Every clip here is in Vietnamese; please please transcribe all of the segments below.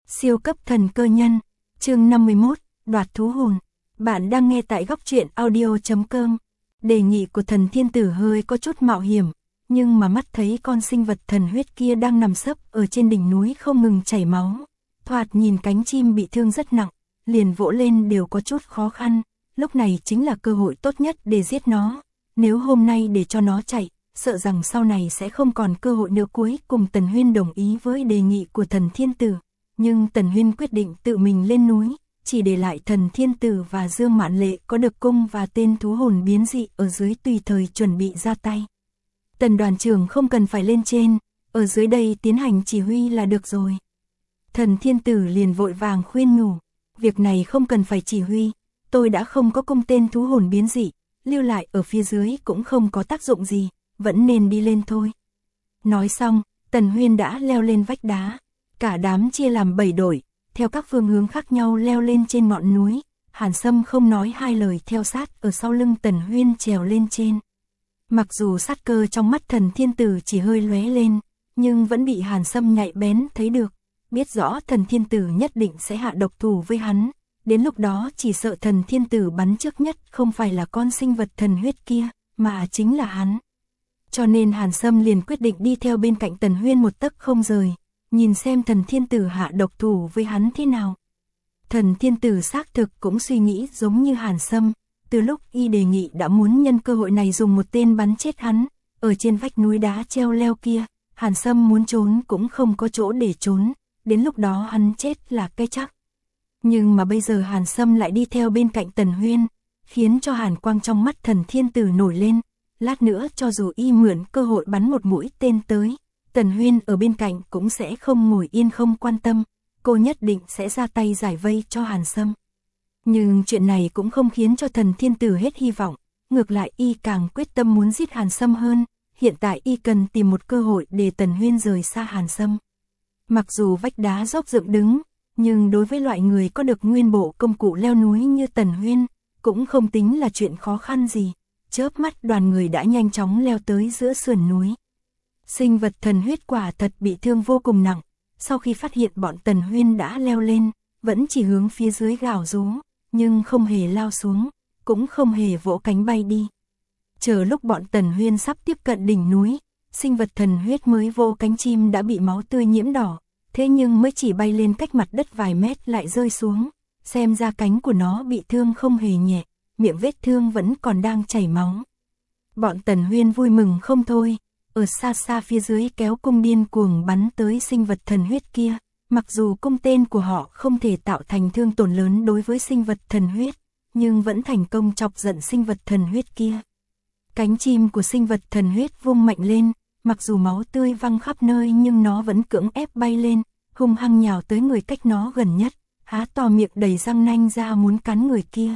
Siêu cấp thần cơ nhân, chương 51, đoạt thú hồn. Bạn đang nghe tại góc truyện audio.com. Đề nghị của thần thiên tử hơi có chút mạo hiểm, nhưng mà mắt thấy con sinh vật thần huyết kia đang nằm sấp ở trên đỉnh núi không ngừng chảy máu. Thoạt nhìn cánh chim bị thương rất nặng, liền vỗ lên đều có chút khó khăn, lúc này chính là cơ hội tốt nhất để giết nó. Nếu hôm nay để cho nó chạy, sợ rằng sau này sẽ không còn cơ hội nữa. Cuối cùng Tần Huyên đồng ý với đề nghị của thần thiên tử. Nhưng Tần Huyên quyết định tự mình lên núi, chỉ để lại thần thiên tử và Dương Mạn Lệ có được cung và tên thú hồn biến dị ở dưới tùy thời chuẩn bị ra tay. Tần đoàn trưởng không cần phải lên trên, ở dưới đây tiến hành chỉ huy là được rồi. Thần thiên tử liền vội vàng khuyên nhủ, việc này không cần phải chỉ huy, tôi đã không có cung tên thú hồn biến dị, lưu lại ở phía dưới cũng không có tác dụng gì, vẫn nên đi lên thôi. Nói xong, Tần Huyên đã leo lên vách đá. Cả đám chia làm 7 đội, theo các phương hướng khác nhau leo lên trên ngọn núi. Hàn Sâm không nói hai lời theo sát ở sau lưng Tần Huyên trèo lên trên. Mặc dù sát cơ trong mắt thần thiên tử chỉ hơi lóe lên, nhưng vẫn bị Hàn Sâm nhạy bén thấy được, biết rõ thần thiên tử nhất định sẽ hạ độc thủ với hắn. Đến lúc đó chỉ sợ thần thiên tử bắn trước nhất không phải là con sinh vật thần huyết kia, mà chính là hắn. Cho nên Hàn Sâm liền quyết định đi theo bên cạnh Tần Huyên một tấc không rời, nhìn xem thần thiên tử hạ độc thủ với hắn thế nào. Thần thiên tử xác thực cũng suy nghĩ giống như Hàn Sâm, từ lúc y đề nghị đã muốn nhân cơ hội này dùng một tên bắn chết hắn, ở trên vách núi đá treo leo kia, Hàn Sâm muốn trốn cũng không có chỗ để trốn, đến lúc đó hắn chết là cái chắc. Nhưng mà bây giờ Hàn Sâm lại đi theo bên cạnh Tần Huyên, khiến cho hàn quang trong mắt thần thiên tử nổi lên, lát nữa cho dù y mượn cơ hội bắn một mũi tên tới, Tần Huyên ở bên cạnh cũng sẽ không ngồi yên không quan tâm, cô nhất định sẽ ra tay giải vây cho Hàn Sâm. Nhưng chuyện này cũng không khiến cho thần thiên tử hết hy vọng, ngược lại y càng quyết tâm muốn giết Hàn Sâm hơn, hiện tại y cần tìm một cơ hội để Tần Huyên rời xa Hàn Sâm. Mặc dù vách đá dốc dựng đứng, nhưng đối với loại người có được nguyên bộ công cụ leo núi như Tần Huyên, cũng không tính là chuyện khó khăn gì. Chớp mắt đoàn người đã nhanh chóng leo tới giữa sườn núi. Sinh vật thần huyết quả thật bị thương vô cùng nặng, sau khi phát hiện bọn Tần Huyên đã leo lên, vẫn chỉ hướng phía dưới gào rú, nhưng không hề lao xuống, cũng không hề vỗ cánh bay đi. Chờ lúc bọn Tần Huyên sắp tiếp cận đỉnh núi, sinh vật thần huyết mới vỗ cánh chim đã bị máu tươi nhiễm đỏ, thế nhưng mới chỉ bay lên cách mặt đất vài mét lại rơi xuống, xem ra cánh của nó bị thương không hề nhẹ, miệng vết thương vẫn còn đang chảy máu. Bọn Tần Huyên vui mừng không thôi, ở xa xa phía dưới kéo cung điên cuồng bắn tới sinh vật thần huyết kia, mặc dù cung tên của họ không thể tạo thành thương tổn lớn đối với sinh vật thần huyết, nhưng vẫn thành công chọc giận sinh vật thần huyết kia. Cánh chim của sinh vật thần huyết vung mạnh lên, mặc dù máu tươi văng khắp nơi nhưng nó vẫn cưỡng ép bay lên, hung hăng nhào tới người cách nó gần nhất, há to miệng đầy răng nanh ra muốn cắn người kia.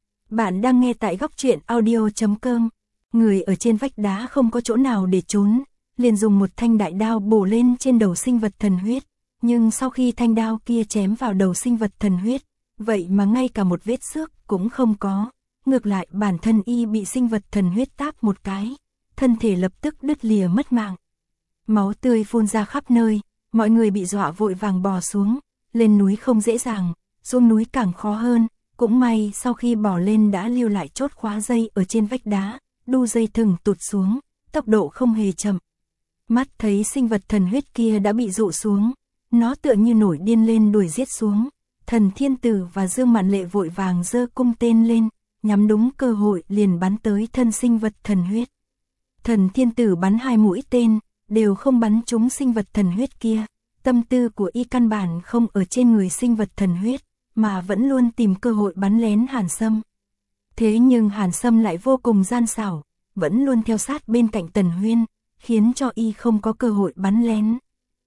Bạn đang nghe tại góc truyện audio.com. Người ở trên vách đá không có chỗ nào để trốn, liền dùng một thanh đại đao bổ lên trên đầu sinh vật thần huyết, nhưng sau khi thanh đao kia chém vào đầu sinh vật thần huyết, vậy mà ngay cả một vết xước cũng không có, ngược lại bản thân y bị sinh vật thần huyết táp một cái, thân thể lập tức đứt lìa mất mạng. Máu tươi phun ra khắp nơi, mọi người bị dọa vội vàng bò xuống, lên núi không dễ dàng, xuống núi càng khó hơn, cũng may sau khi bò lên đã lưu lại chốt khóa dây ở trên vách đá. Đu dây thừng tụt xuống, tốc độ không hề chậm. Mắt thấy sinh vật thần huyết kia đã bị dụ xuống, nó tựa như nổi điên lên đuổi giết xuống. Thần thiên tử và Dương Mạn Lệ vội vàng giơ cung tên lên, nhắm đúng cơ hội liền bắn tới thân sinh vật thần huyết. Thần thiên tử bắn 2 mũi tên, đều không bắn trúng sinh vật thần huyết kia. Tâm tư của y căn bản không ở trên người sinh vật thần huyết, mà vẫn luôn tìm cơ hội bắn lén Hàn Sâm. Thế nhưng Hàn Sâm lại vô cùng gian xảo, vẫn luôn theo sát bên cạnh Tần Huyên, khiến cho y không có cơ hội bắn lén.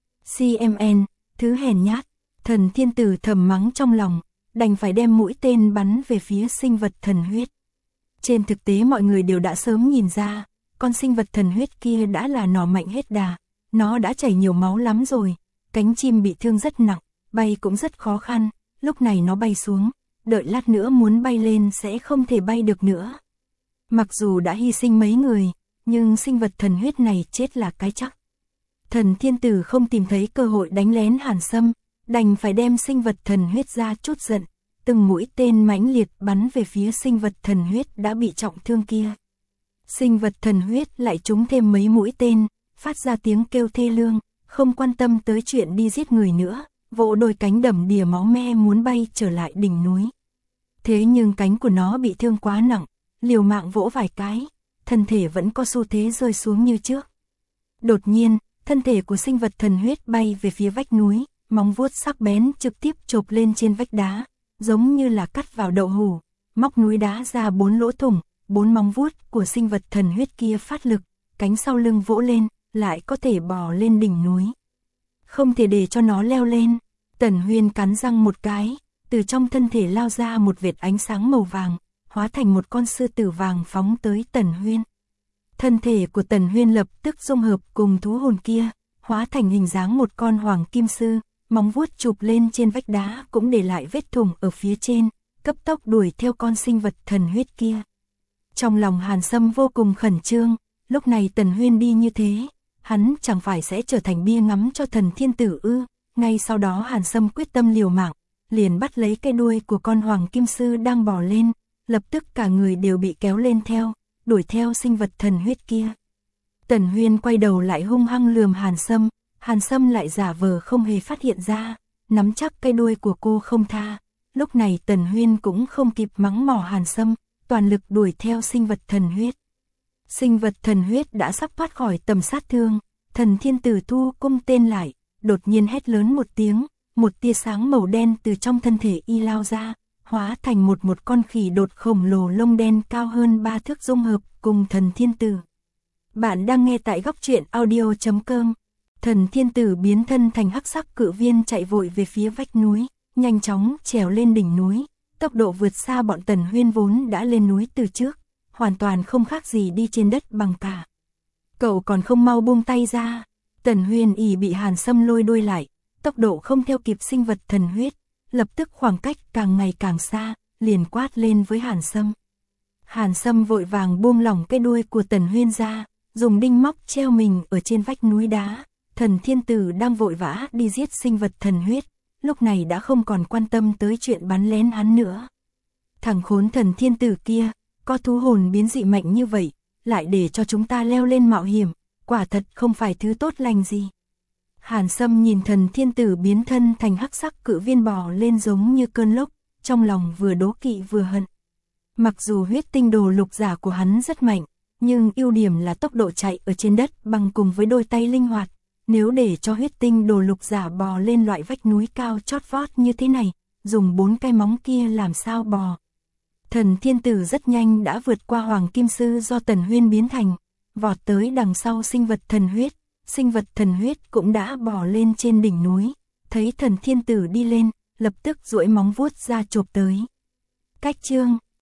CMN, thứ hèn nhát, thần thiên tử thầm mắng trong lòng, đành phải đem mũi tên bắn về phía sinh vật thần huyết. Trên thực tế mọi người đều đã sớm nhìn ra, con sinh vật thần huyết kia đã là nỏ mạnh hết đà, nó đã chảy nhiều máu lắm rồi, cánh chim bị thương rất nặng, bay cũng rất khó khăn, lúc này nó bay xuống. Đợi lát nữa muốn bay lên sẽ không thể bay được nữa. Mặc dù đã hy sinh mấy người, nhưng sinh vật thần huyết này chết là cái chắc. Thần thiên tử không tìm thấy cơ hội đánh lén Hàn Sâm, đành phải đem sinh vật thần huyết ra trút giận, từng mũi tên mãnh liệt bắn về phía sinh vật thần huyết đã bị trọng thương kia. Sinh vật thần huyết lại trúng thêm mấy mũi tên, phát ra tiếng kêu thê lương, không quan tâm tới chuyện đi giết người nữa, vỗ đôi cánh đầm đìa máu me muốn bay trở lại đỉnh núi. Thế nhưng cánh của nó bị thương quá nặng, liều mạng vỗ vài cái, thân thể vẫn có xu thế rơi xuống như trước. Đột nhiên, thân thể của sinh vật thần huyết bay về phía vách núi, móng vuốt sắc bén trực tiếp chộp lên trên vách đá, giống như là cắt vào đậu hũ, móc núi đá ra 4 lỗ thủng, 4 móng vuốt của sinh vật thần huyết kia phát lực, cánh sau lưng vỗ lên, lại có thể bò lên đỉnh núi. Không thể để cho nó leo lên, Tần Huyên cắn răng một cái, từ trong thân thể lao ra một vệt ánh sáng màu vàng, hóa thành một con sư tử vàng phóng tới Tần Huyên. Thân thể của Tần Huyên lập tức dung hợp cùng thú hồn kia, hóa thành hình dáng một con hoàng kim sư, móng vuốt chụp lên trên vách đá cũng để lại vết thủng ở phía trên, cấp tốc đuổi theo con sinh vật thần huyết kia. Trong lòng Hàn Sâm vô cùng khẩn trương, lúc này Tần Huyên đi như thế, hắn chẳng phải sẽ trở thành bia ngắm cho thần thiên tử ư? Ngay sau đó Hàn Sâm quyết tâm liều mạng, liền bắt lấy cái đuôi của con hoàng kim sư đang bò lên, lập tức cả người đều bị kéo lên theo, đuổi theo sinh vật thần huyết kia. Tần Huyên quay đầu lại hung hăng lườm Hàn Sâm lại giả vờ không hề phát hiện ra, nắm chắc cái đuôi của cô không tha. Lúc này Tần Huyên cũng không kịp mắng mỏ Hàn Sâm, toàn lực đuổi theo sinh vật thần huyết. Sinh vật thần huyết đã sắp thoát khỏi tầm sát thương, thần thiên tử thu cung tên lại, đột nhiên hét lớn một tiếng, một tia sáng màu đen từ trong thân thể y lao ra, hóa thành một con khỉ đột khổng lồ lông đen cao hơn 3 thước dung hợp cùng thần thiên tử. Bạn đang nghe tại góc truyện audio.com. Thần thiên tử biến thân thành hắc sắc cự viên chạy vội về phía vách núi, nhanh chóng trèo lên đỉnh núi, tốc độ vượt xa bọn Tần Huyên vốn đã lên núi từ trước, hoàn toàn không khác gì đi trên đất bằng cả. Cậu còn không mau buông tay ra. Tần Huyên ỉ bị Hàn Sâm lôi đuôi lại, tốc độ không theo kịp sinh vật thần huyết, lập tức khoảng cách càng ngày càng xa, liền quát lên với Hàn Sâm. Hàn Sâm vội vàng buông lỏng cái đuôi của Tần Huyên ra, dùng đinh móc treo mình ở trên vách núi đá. Thần thiên tử đang vội vã đi giết sinh vật thần huyết, lúc này đã không còn quan tâm tới chuyện bắn lén hắn nữa. Thằng khốn thần thiên tử kia, có thú hồn biến dị mạnh như vậy, lại để cho chúng ta leo lên mạo hiểm, quả thật không phải thứ tốt lành gì. Hàn Sâm nhìn thần thiên tử biến thân thành hắc sắc cự viên bò lên giống như cơn lốc, trong lòng vừa đố kỵ vừa hận. Mặc dù huyết tinh đồ lục giả của hắn rất mạnh, nhưng ưu điểm là tốc độ chạy ở trên đất bằng cùng với đôi tay linh hoạt. Nếu để cho huyết tinh đồ lục giả bò lên loại vách núi cao chót vót như thế này, dùng 4 cái móng kia làm sao bò. Thần thiên tử rất nhanh đã vượt qua hoàng kim sư do Tần Huyên biến thành, vọt tới đằng sau sinh vật thần huyết cũng đã bò lên trên đỉnh núi, thấy thần thiên tử đi lên, lập tức duỗi móng vuốt ra chộp tới. Cách chương